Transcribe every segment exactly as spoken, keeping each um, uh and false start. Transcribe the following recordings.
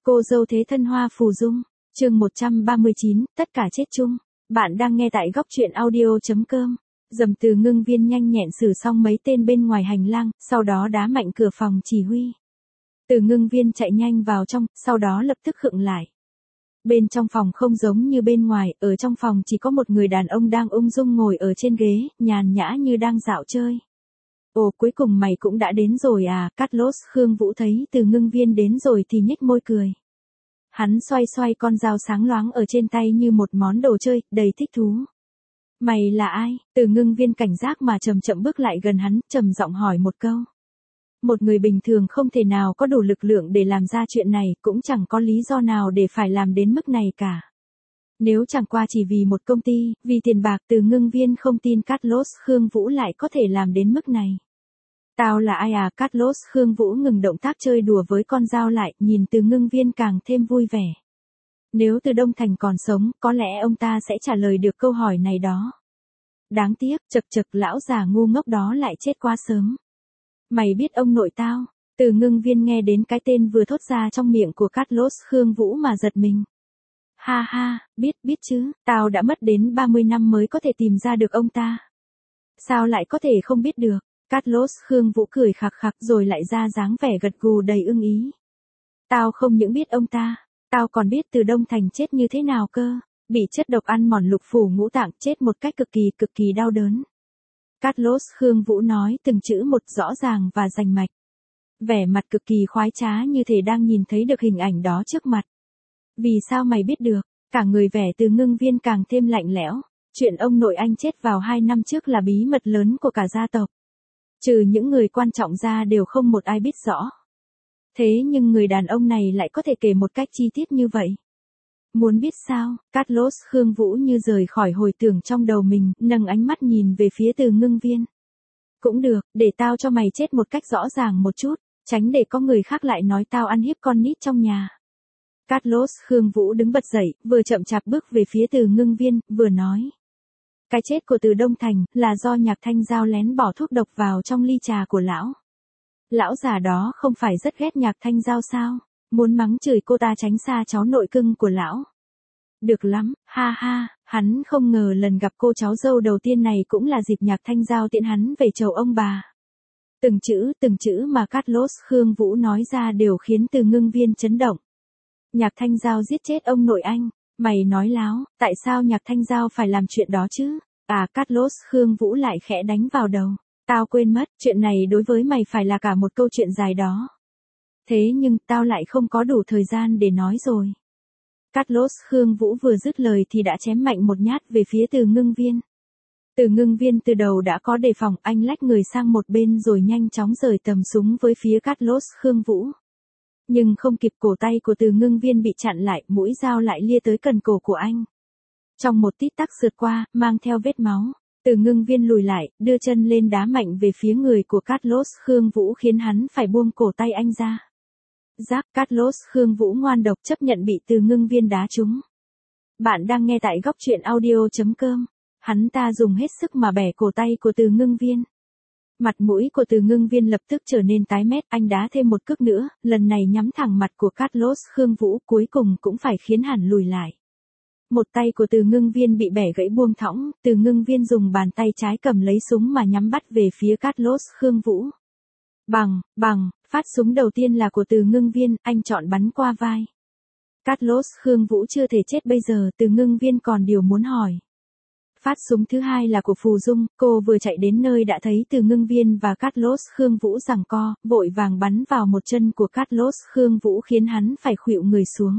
Cô dâu thế thân Hoa Phù Dung, chương một trăm ba mươi chín, tất cả chết chung. Bạn đang nghe tại góc truyện audio.com. Dầm Từ Ngưng Viên nhanh nhẹn xử xong mấy tên bên ngoài hành lang, sau đó đá mạnh cửa phòng chỉ huy. Từ Ngưng Viên chạy nhanh vào trong, sau đó lập tức khựng lại. Bên trong phòng không giống như bên ngoài, ở trong phòng chỉ có một người đàn ông đang ung dung ngồi ở trên ghế, nhàn nhã như đang dạo chơi. Ồ, cuối cùng mày cũng đã đến rồi à, Carlos. Khương Vũ thấy Từ Ngưng Viên đến rồi thì nhếch môi cười. Hắn xoay xoay con dao sáng loáng ở trên tay như một món đồ chơi, đầy thích thú. Mày là ai? Từ Ngưng Viên cảnh giác mà chậm chậm bước lại gần hắn, trầm giọng hỏi một câu. Một người bình thường không thể nào có đủ lực lượng để làm ra chuyện này, cũng chẳng có lý do nào để phải làm đến mức này cả. Nếu chẳng qua chỉ vì một công ty, vì tiền bạc, Từ Ngưng Viên không tin Carlos Khương Vũ lại có thể làm đến mức này. Tao là ai à? Carlos Khương Vũ ngừng động tác chơi đùa với con dao lại, nhìn Từ Ngưng Viên càng thêm vui vẻ. Nếu Từ Đông Thành còn sống, có lẽ ông ta sẽ trả lời được câu hỏi này đó. Đáng tiếc, chật chật lão già ngu ngốc đó lại chết quá sớm. Mày biết ông nội tao? Từ Ngưng Viên nghe đến cái tên vừa thốt ra trong miệng của Carlos Khương Vũ mà giật mình. Ha ha, biết, biết chứ, tao đã mất đến ba mươi năm mới có thể tìm ra được ông ta. Sao lại có thể không biết được? Carlos Khương Vũ cười khặc khặc rồi lại ra dáng vẻ gật gù đầy ưng ý. Tao không những biết ông ta, tao còn biết Từ Đông Thành chết như thế nào cơ, bị chất độc ăn mòn lục phủ ngũ tạng, chết một cách cực kỳ cực kỳ đau đớn. Carlos Khương Vũ nói từng chữ một rõ ràng và rành mạch. Vẻ mặt cực kỳ khoái trá như thể đang nhìn thấy được hình ảnh đó trước mặt. Vì sao mày biết được? Cả người vẻ Từ Ngưng Viên càng thêm lạnh lẽo. Chuyện ông nội anh chết vào hai năm trước là bí mật lớn của cả gia tộc. Trừ những người quan trọng ra đều không một ai biết rõ. Thế nhưng người đàn ông này lại có thể kể một cách chi tiết như vậy. Muốn biết sao? Carlos Khương Vũ như rời khỏi hồi tưởng trong đầu mình, nâng ánh mắt nhìn về phía Từ Ngưng Viên. Cũng được, để tao cho mày chết một cách rõ ràng một chút, tránh để có người khác lại nói tao ăn hiếp con nít trong nhà. Carlos Khương Vũ đứng bật dậy, vừa chậm chạp bước về phía Từ Ngưng Viên, vừa nói. Cái chết của Từ Đông Thành là do Nhạc Thanh Giao lén bỏ thuốc độc vào trong ly trà của lão. Lão già đó không phải rất ghét Nhạc Thanh Giao sao? Muốn mắng chửi cô ta tránh xa cháu nội cưng của lão. Được lắm, ha ha, hắn không ngờ lần gặp cô cháu dâu đầu tiên này cũng là dịp Nhạc Thanh Giao tiễn hắn về chầu ông bà. Từng chữ, từng chữ mà Carlos Khương Vũ nói ra đều khiến Từ Ngưng Viên chấn động. Nhạc Thanh Giao giết chết ông nội anh. Mày nói láo, tại sao Nhạc Thanh Giao phải làm chuyện đó chứ? À, Carlos Khương Vũ lại khẽ đánh vào đầu. Tao quên mất, chuyện này đối với mày phải là cả một câu chuyện dài đó. Thế nhưng, tao lại không có đủ thời gian để nói rồi. Carlos Khương Vũ vừa dứt lời thì đã chém mạnh một nhát về phía Từ Ngưng Viên. Từ Ngưng Viên từ đầu đã có đề phòng, anh lách người sang một bên rồi nhanh chóng rời tầm súng với phía Carlos Khương Vũ. Nhưng không kịp, cổ tay của Từ Ngưng Viên bị chặn lại, mũi dao lại lia tới cần cổ của anh. Trong một tít tắc sượt qua, mang theo vết máu, Từ Ngưng Viên lùi lại, đưa chân lên đá mạnh về phía người của Carlos Khương Vũ khiến hắn phải buông cổ tay anh ra. Giác, Carlos Khương Vũ ngoan độc chấp nhận bị Từ Ngưng Viên đá trúng. Bạn đang nghe tại góc truyện audio.com. Hắn ta dùng hết sức mà bẻ cổ tay của Từ Ngưng Viên. Mặt mũi của Từ Ngưng Viên lập tức trở nên tái mét, anh đá thêm một cước nữa, lần này nhắm thẳng mặt của Carlos Khương Vũ, cuối cùng cũng phải khiến hắn lùi lại. Một tay của Từ Ngưng Viên bị bẻ gãy buông thõng, Từ Ngưng Viên dùng bàn tay trái cầm lấy súng mà nhắm bắt về phía Carlos Khương Vũ. Bằng, bằng, phát súng đầu tiên là của Từ Ngưng Viên, anh chọn bắn qua vai. Carlos Khương Vũ chưa thể chết bây giờ, Từ Ngưng Viên còn điều muốn hỏi. Phát súng thứ hai là của Phù Dung, cô vừa chạy đến nơi đã thấy Từ Ngưng Viên và Carlos Khương Vũ giằng co, vội vàng bắn vào một chân của Carlos Khương Vũ khiến hắn phải khuỵu người xuống.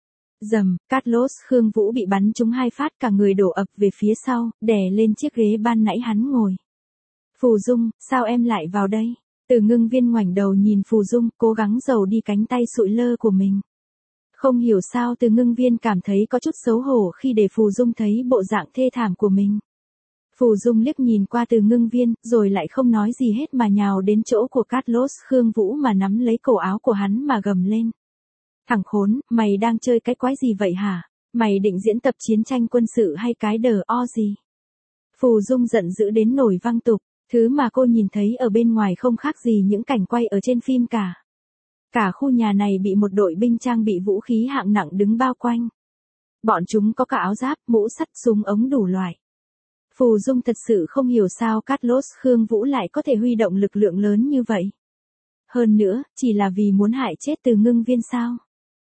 Dầm, Carlos Khương Vũ bị bắn trúng hai phát, cả người đổ ập về phía sau, đè lên chiếc ghế ban nãy hắn ngồi. Phù Dung, sao em lại vào đây? Từ Ngưng Viên ngoảnh đầu nhìn Phù Dung, cố gắng giầu đi cánh tay sụi lơ của mình. Không hiểu sao Từ Ngưng Viên cảm thấy có chút xấu hổ khi để Phù Dung thấy bộ dạng thê thảm của mình. Phù Dung liếc nhìn qua Từ Ngưng Viên, rồi lại không nói gì hết mà nhào đến chỗ của Carlos Khương Vũ mà nắm lấy cổ áo của hắn mà gầm lên. Thằng khốn, mày đang chơi cái quái gì vậy hả? Mày định diễn tập chiến tranh quân sự hay cái đờ o gì? Phù Dung giận dữ đến nổi văng tục, thứ mà cô nhìn thấy ở bên ngoài không khác gì những cảnh quay ở trên phim cả. Cả khu nhà này bị một đội binh trang bị vũ khí hạng nặng đứng bao quanh. Bọn chúng có cả áo giáp, mũ sắt, súng ống đủ loại. Phù Dung thật sự không hiểu sao Carlos Khương Vũ lại có thể huy động lực lượng lớn như vậy. Hơn nữa, chỉ là vì muốn hại chết Từ Ngưng Viên sao?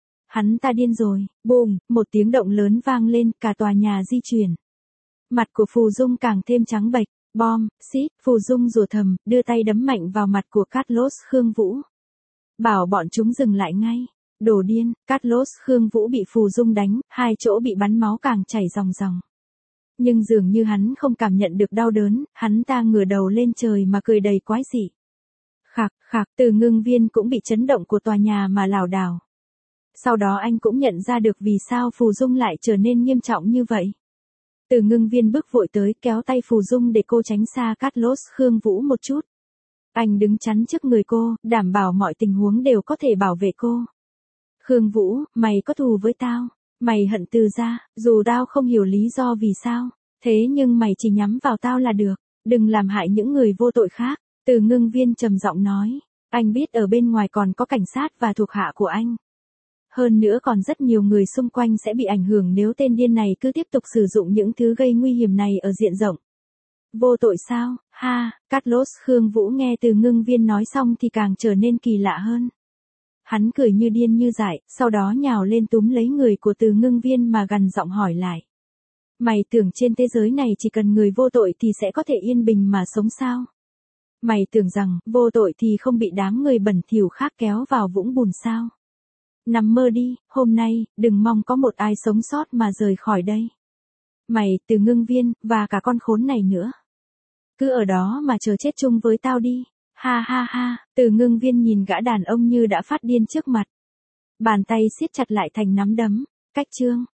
Hắn ta điên rồi, bùm, một tiếng động lớn vang lên, cả tòa nhà di chuyển. Mặt của Phù Dung càng thêm trắng bệch, bom, xít, Phù Dung rủa thầm, đưa tay đấm mạnh vào mặt của Carlos Khương Vũ. Bảo bọn chúng dừng lại ngay. Đồ điên, Carlos Khương Vũ bị Phù Dung đánh, hai chỗ bị bắn máu càng chảy ròng ròng. Nhưng dường như hắn không cảm nhận được đau đớn, hắn ta ngửa đầu lên trời mà cười đầy quái dị. Khạc, khạc, Từ Ngưng Viên cũng bị chấn động của tòa nhà mà lảo đảo. Sau đó anh cũng nhận ra được vì sao Phù Dung lại trở nên nghiêm trọng như vậy. Từ Ngưng Viên bước vội tới kéo tay Phù Dung để cô tránh xa Carlos Khương Vũ một chút. Anh đứng chắn trước người cô, đảm bảo mọi tình huống đều có thể bảo vệ cô. Khương Vũ, mày có thù với tao. Mày hận Từ gia, dù tao không hiểu lý do vì sao. Thế nhưng mày chỉ nhắm vào tao là được. Đừng làm hại những người vô tội khác. Từ Ngưng Viên trầm giọng nói. Anh biết ở bên ngoài còn có cảnh sát và thuộc hạ của anh. Hơn nữa còn rất nhiều người xung quanh sẽ bị ảnh hưởng nếu tên điên này cứ tiếp tục sử dụng những thứ gây nguy hiểm này ở diện rộng. Vô tội sao, ha, Carlos Khương Vũ nghe Từ Ngưng Viên nói xong thì càng trở nên kỳ lạ hơn. Hắn cười như điên như dại, sau đó nhào lên túm lấy người của Từ Ngưng Viên mà gằn giọng hỏi lại. Mày tưởng trên thế giới này chỉ cần người vô tội thì sẽ có thể yên bình mà sống sao? Mày tưởng rằng, vô tội thì không bị đám người bẩn thỉu khác kéo vào vũng bùn sao? Nằm mơ đi, hôm nay, đừng mong có một ai sống sót mà rời khỏi đây. Mày, Từ Ngưng Viên, và cả con khốn này nữa. Cứ ở đó mà chờ chết chung với tao đi. Ha ha ha, Từ Ngưng Viên nhìn gã đàn ông như đã phát điên trước mặt. Bàn tay siết chặt lại thành nắm đấm. Cách chương.